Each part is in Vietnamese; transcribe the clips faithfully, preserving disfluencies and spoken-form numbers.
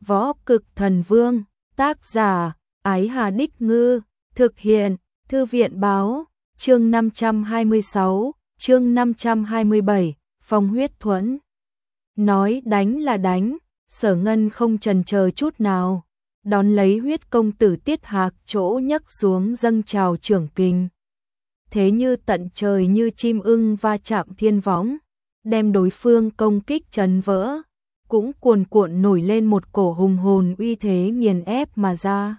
Võ Cực Thần Vương, tác giả, Ái Hà Đích Ngư, thực hiện, Thư viện Báo, chương năm trăm hai mươi sáu, chương năm trăm hai mươi bảy, Phong Huyết Thuẫn. Nói đánh là đánh, Sở Ngân không chần chờ chút nào, đón lấy Huyết công tử Tiết Hạc chỗ nhấc xuống dâng trào trưởng kình. Thế như tận trời như chim ưng va chạm thiên võng, đem đối phương công kích trấn vỡ, cũng cuồn cuộn nổi lên một cổ hùng hồn uy thế nghiền ép mà ra.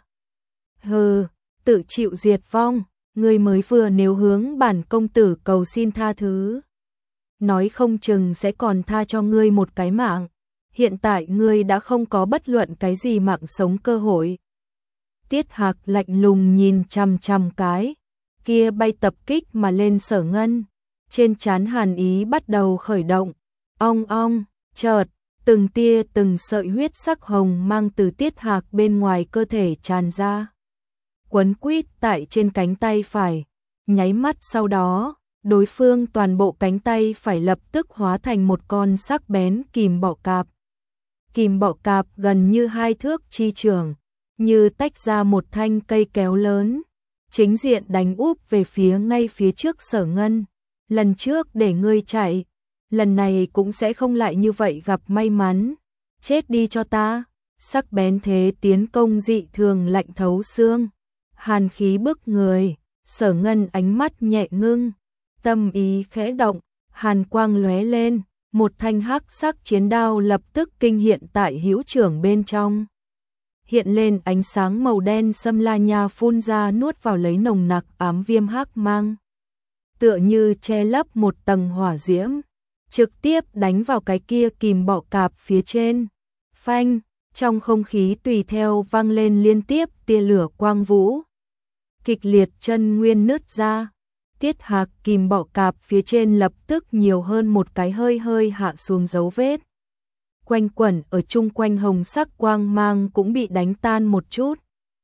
Hừ, tự chịu diệt vong, ngươi mới vừa nếu hướng bản công tử cầu xin tha thứ. Nói không chừng sẽ còn tha cho ngươi một cái mạng, hiện tại ngươi đã không có bất luận cái gì mạng sống cơ hội. Tiết Hạc lạnh lùng nhìn chằm chằm cái kia bay tập kích mà lên Sở Ngân, trên trán hàn ý bắt đầu khởi động, ong ong, chợt, từng tia từng sợi huyết sắc hồng mang từ Tiết Hạc bên ngoài cơ thể tràn ra, quấn quýt tại trên cánh tay phải, nháy mắt sau đó, đối phương toàn bộ cánh tay phải lập tức hóa thành một con sắc bén kìm bọ cạp. Kìm bọ cạp gần như hai thước chi trường, như tách ra một thanh cây kéo lớn, chính diện đánh úp về phía ngay phía trước Sở Ngân. Lần trước để ngươi chạy, lần này cũng sẽ không lại như vậy gặp may mắn, chết đi cho ta. Sắc bén thế tiến công dị thường lạnh thấu xương, hàn khí bức người, Sở Ngân ánh mắt nhẹ ngưng, tâm ý khẽ động, hàn quang lóe lên, một thanh hắc sắc chiến đao lập tức kinh hiện tại hữu trưởng bên trong. Hiện lên ánh sáng màu đen xâm la nha phun ra nuốt vào lấy nồng nặc ám viêm hắc mang, tựa như che lấp một tầng hỏa diễm, trực tiếp đánh vào cái kia kìm bọ cạp phía trên. Phanh, trong không khí tùy theo vang lên liên tiếp tia lửa quang vũ, kịch liệt chân nguyên nứt ra. Tiết Hạc kìm bọ cạp phía trên lập tức nhiều hơn một cái hơi hơi hạ xuống dấu vết. Quanh quẩn ở chung quanh hồng sắc quang mang cũng bị đánh tan một chút.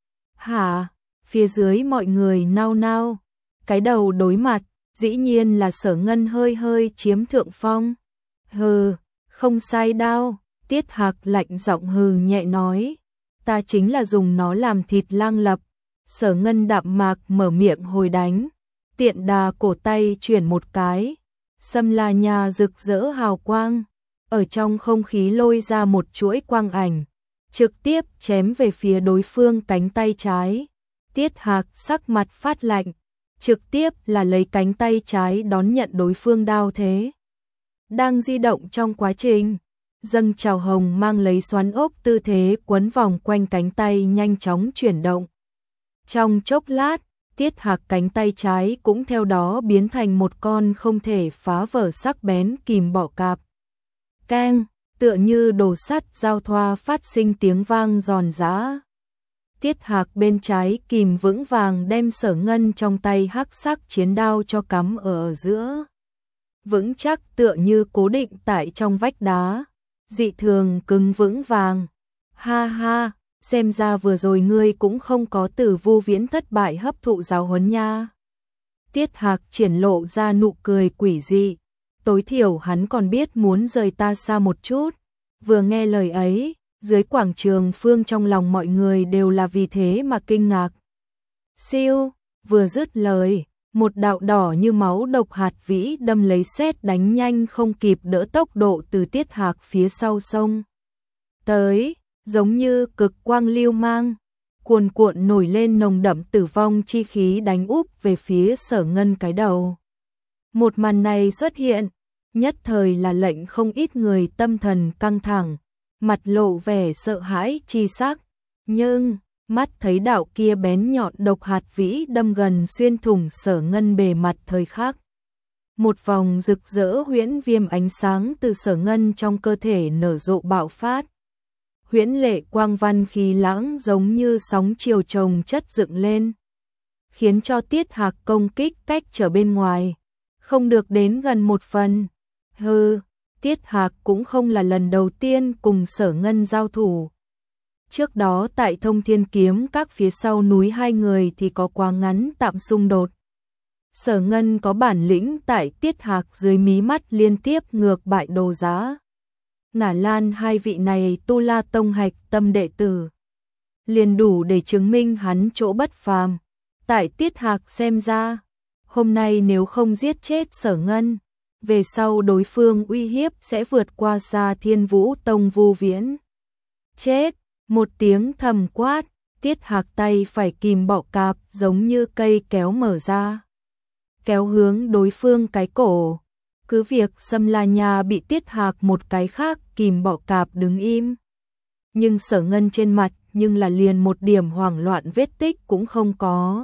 Hả? Phía dưới mọi người nao nao, cái đầu đối mặt, dĩ nhiên là Sở Ngân hơi hơi chiếm thượng phong. Hừ, không sai đao, Tiết Hạc lạnh giọng hừ nhẹ nói, ta chính là dùng nó làm thịt lang lập. Sở Ngân đạm mạc mở miệng hồi đánh, tiện đà cổ tay chuyển một cái, xâm la nha rực rỡ hào quang, ở trong không khí lôi ra một chuỗi quang ảnh, trực tiếp chém về phía đối phương cánh tay trái. Tiết Hạc sắc mặt phát lạnh, trực tiếp là lấy cánh tay trái đón nhận đối phương đao thế. Đang di động trong quá trình, dâng trào hồng mang lấy xoắn ốc tư thế quấn vòng quanh cánh tay nhanh chóng chuyển động. Trong chốc lát, Tiết Hạc cánh tay trái cũng theo đó biến thành một con không thể phá vỡ sắc bén kìm bọ cạp. Keng, tựa như đồ sắt giao thoa phát sinh tiếng vang giòn giã. Tiết Hạc bên trái kìm vững vàng đem Sở Ngân trong tay hắc sắc chiến đao cho cắm ở, ở giữa. Vững chắc tựa như cố định tại trong vách đá, dị thường cứng vững vàng. Ha ha, xem ra vừa rồi ngươi cũng không có từ Vu Viễn thất bại hấp thụ giáo huấn nha. Tiết Hạc triển lộ ra nụ cười quỷ dị, tối thiểu hắn còn biết muốn rời ta xa một chút. Vừa nghe lời ấy, dưới quảng trường phương trong lòng mọi người đều là vì thế mà kinh ngạc. Siêu, vừa dứt lời, một đạo đỏ như máu độc hạt vĩ đâm lấy sét đánh nhanh không kịp đỡ tốc độ từ Tiết Hạc phía sau sông tới, giống như cực quang lưu mang, cuồn cuộn nổi lên nồng đậm tử vong chi khí đánh úp về phía Sở Ngân cái đầu. Một màn này xuất hiện, nhất thời là lệnh không ít người tâm thần căng thẳng, mặt lộ vẻ sợ hãi chi sắc, nhưng mắt thấy đạo kia bén nhọn độc hạt vĩ đâm gần xuyên thủng Sở Ngân bề mặt thời khắc. Một vòng rực rỡ huyễn viêm ánh sáng từ Sở Ngân trong cơ thể nở rộ bạo phát. Huyễn lệ quang văn khí lãng giống như sóng chiều chồng chất dựng lên, khiến cho Tiết Hạc công kích cách trở bên ngoài, không được đến gần một phần. Hừ, Tiết Hạc cũng không là lần đầu tiên cùng Sở Ngân giao thủ. Trước đó tại Thông Thiên Kiếm các phía sau núi hai người thì có quá ngắn tạm xung đột. Sở Ngân có bản lĩnh tại Tiết Hạc dưới mí mắt liên tiếp ngược bại đồ giá. Ngả Lan hai vị này Tu La Tông hạch tâm đệ tử, liền đủ để chứng minh hắn chỗ bất phàm. Tại Tiết Hạc xem ra, hôm nay nếu không giết chết Sở Ngân, về sau đối phương uy hiếp sẽ vượt qua xa Thiên Vũ Tông Vu Viễn. Chết, một tiếng thầm quát, Tiết Hạc tay phải kìm bọ cạp giống như cây kéo mở ra, kéo hướng đối phương cái cổ. Cứ việc Sâm La Nha bị Tiết Hạc một cái khác kìm bọ cạp đứng im, nhưng Sở Ngân trên mặt nhưng là liền một điểm hoảng loạn vết tích cũng không có.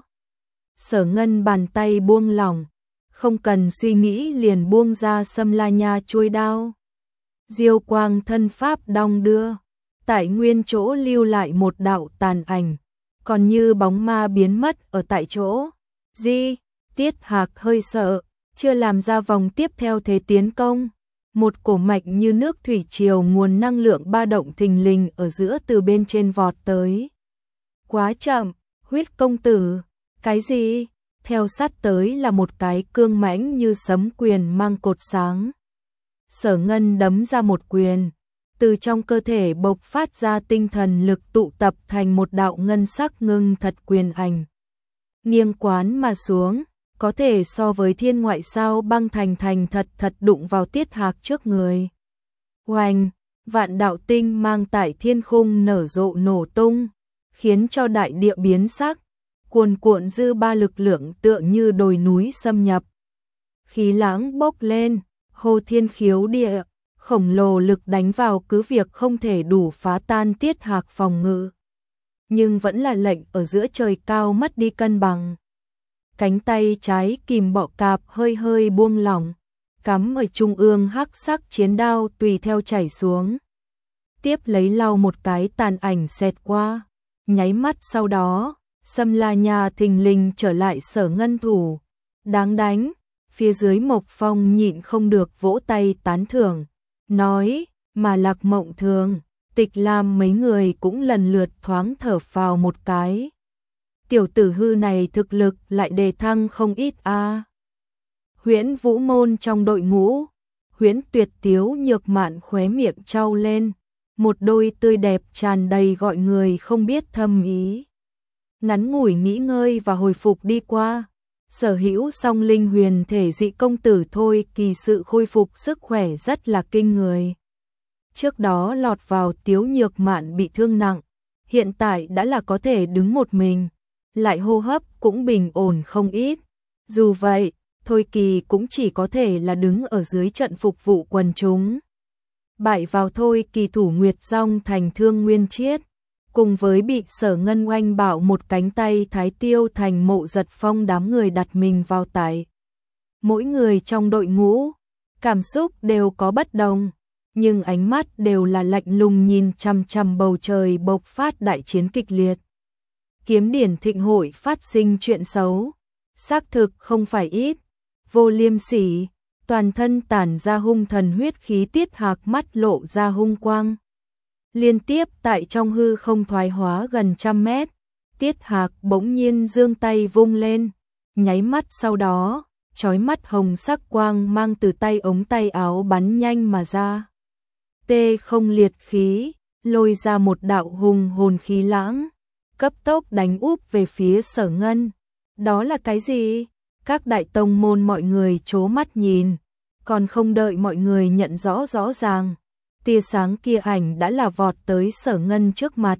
Sở Ngân bàn tay buông lỏng, không cần suy nghĩ liền buông ra Sâm La Nha chuôi đao. Diêu quang thân pháp đong đưa, tại nguyên chỗ lưu lại một đạo tàn ảnh, còn như bóng ma biến mất ở tại chỗ. Di, Tiết Hạc hơi sợ, chưa làm ra vòng tiếp theo thế tiến công. Một cổ mạch như nước thủy triều nguồn năng lượng ba động thình lình ở giữa từ bên trên vọt tới. Quá chậm, Huyết công tử, cái gì? Theo sát tới là một cái cương mãnh như sấm quyền mang cột sáng. Sở Ngân đấm ra một quyền, từ trong cơ thể bộc phát ra tinh thần lực tụ tập thành một đạo ngân sắc ngưng thật quyền ảnh. Nghiêng quán mà xuống, có thể so với thiên ngoại sao băng thành thành thật thật đụng vào Tiết Hạc trước người. Oanh, vạn đạo tinh mang tại thiên khung nở rộ nổ tung, khiến cho đại địa biến sắc, cuồn cuộn dư ba lực lượng tựa như đồi núi xâm nhập. Khí lãng bốc lên, hô thiên khiếu địa, khổng lồ lực đánh vào cứ việc không thể đủ phá tan Tiết Hạc phòng ngự, nhưng vẫn là lệnh ở giữa trời cao mất đi cân bằng. Cánh tay trái kìm bọ cạp hơi hơi buông lỏng, cắm ở trung ương hắc sắc chiến đao tùy theo chảy xuống. Tiếp lấy lau một cái tàn ảnh xẹt qua, nháy mắt sau đó, Sâm La Nha thình lình trở lại Sở Ngân thủ. Đáng đánh, phía dưới Mộc Phong nhịn không được vỗ tay tán thưởng, nói, mà Lạc Mộng Thường, Tịch Lam mấy người cũng lần lượt thoáng thở phào một cái. Tiểu tử hư này thực lực lại đề thăng không ít a. À. Huyễn Vũ Môn trong đội ngũ, Huyễn Tuyệt Tiếu Nhược Mạn khóe miệng trao lên, một đôi tươi đẹp tràn đầy gọi người không biết thâm ý. Ngắn ngủi nghỉ ngơi và hồi phục đi qua, sở hữu song linh huyền thể dị công tử Thôi Kỳ sự khôi phục sức khỏe rất là kinh người. Trước đó lọt vào Tiếu Nhược Mạn bị thương nặng, hiện tại đã là có thể đứng một mình, lại hô hấp cũng bình ổn không ít. Dù vậy, Thôi Kỳ cũng chỉ có thể là đứng ở dưới trận phục vụ quần chúng. Bại vào Thôi Kỳ thủ Nguyệt Dòng thành Thương Nguyên Chiết, cùng với bị Sở Ngân oanh bạo một cánh tay Thái Tiêu thành Mộ Giật Phong đám người đặt mình vào tại. Mỗi người trong đội ngũ, cảm xúc đều có bất đồng, nhưng ánh mắt đều là lạnh lùng nhìn chằm chằm bầu trời bộc phát đại chiến kịch liệt. Kiếm điển thịnh hội phát sinh chuyện xấu, xác thực không phải ít, vô liêm sỉ, toàn thân tản ra hung thần huyết khí. Tiết Hạc mắt lộ ra hung quang, liên tiếp tại trong hư không thoái hóa gần trăm mét. Tiết Hạc bỗng nhiên giương tay vung lên, nháy mắt sau đó, chói mắt hồng sắc quang mang từ tay ống tay áo bắn nhanh mà ra. Tê không liệt khí, lôi ra một đạo hùng hồn khí lãng, cấp tốc đánh úp về phía Sở Ngân. Đó là cái gì? Các đại tông môn mọi người trố mắt nhìn, còn không đợi mọi người nhận rõ rõ ràng, tia sáng kia ảnh đã là vọt tới Sở Ngân trước mặt.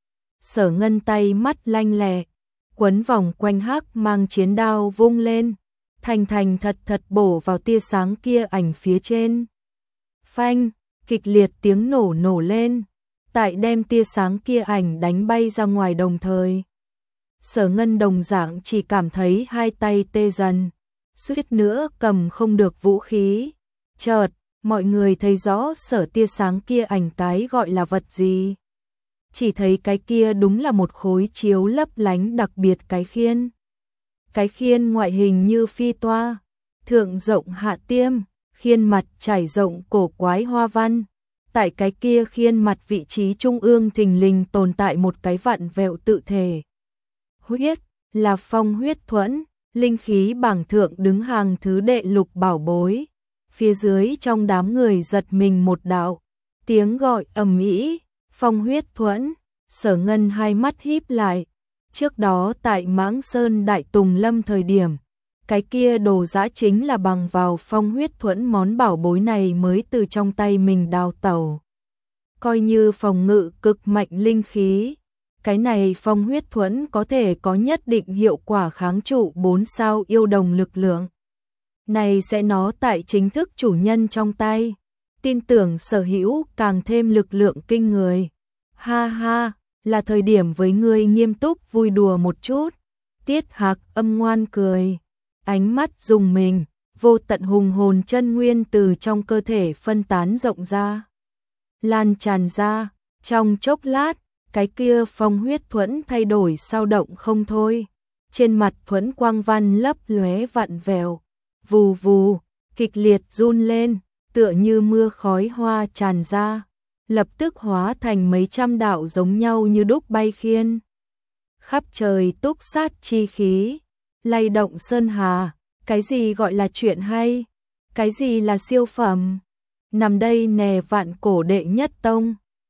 Sở Ngân tay mắt lanh lẹ, quấn vòng quanh hắc mang chiến đao vung lên, thành thành thật thật bổ vào tia sáng kia ảnh phía trên. Phanh, kịch liệt tiếng nổ nổ lên, tại đem tia sáng kia ảnh đánh bay ra ngoài đồng thời. Sở Ngân đồng dạng chỉ cảm thấy hai tay tê dần, suýt nữa cầm không được vũ khí. Chợt, mọi người thấy rõ sở tia sáng kia ảnh cái gọi là vật gì. Chỉ thấy cái kia đúng là một khối chiếu lấp lánh đặc biệt cái khiên. Cái khiên ngoại hình như phi toa, thượng rộng hạ tiêm, khiên mặt trải rộng cổ quái hoa văn. Tại cái kia khiên mặt vị trí trung ương thình lình tồn tại một cái vặn vẹo tự thể. Huyết, là phong huyết thuẫn, linh khí bảng thượng đứng hàng thứ đệ lục bảo bối. Phía dưới trong đám người giật mình một đạo, Tiếng gọi ầm ĩ, Phong Huyết Thuẫn, Sở Ngân hai mắt híp lại. Trước đó tại Mãng Sơn Đại Tùng Lâm thời điểm, cái kia đồ dã chính là bằng vào Phong Huyết Thuẫn món bảo bối này mới từ trong tay mình đào tẩu. Coi như phòng ngự cực mạnh linh khí, cái này Phong Huyết Thuẫn có thể có nhất định hiệu quả kháng trụ bốn sao yêu đồng lực lượng. Này sẽ nó tại chính thức chủ nhân trong tay, tin tưởng sở hữu càng thêm lực lượng kinh người. Ha ha, là thời điểm với ngươi nghiêm túc vui đùa một chút. Tiết Hạc âm ngoan cười, ánh mắt dùng mình, vô tận hùng hồn chân nguyên từ trong cơ thể phân tán rộng ra, lan tràn ra. Trong chốc lát, cái kia Phong Huyết Thuẫn thay đổi sao động không thôi. Trên mặt thuẫn quang văn lấp lóe vặn vẹo, vù vù, kịch liệt run lên, tựa như mưa khói hoa tràn ra, lập tức hóa thành mấy trăm đạo giống nhau như đúc bay khiên. Khắp trời túc sát chi khí, lay động sơn hà. Cái gì gọi là chuyện hay? Cái gì là siêu phẩm? Nằm đây nè vạn cổ đệ nhất tông.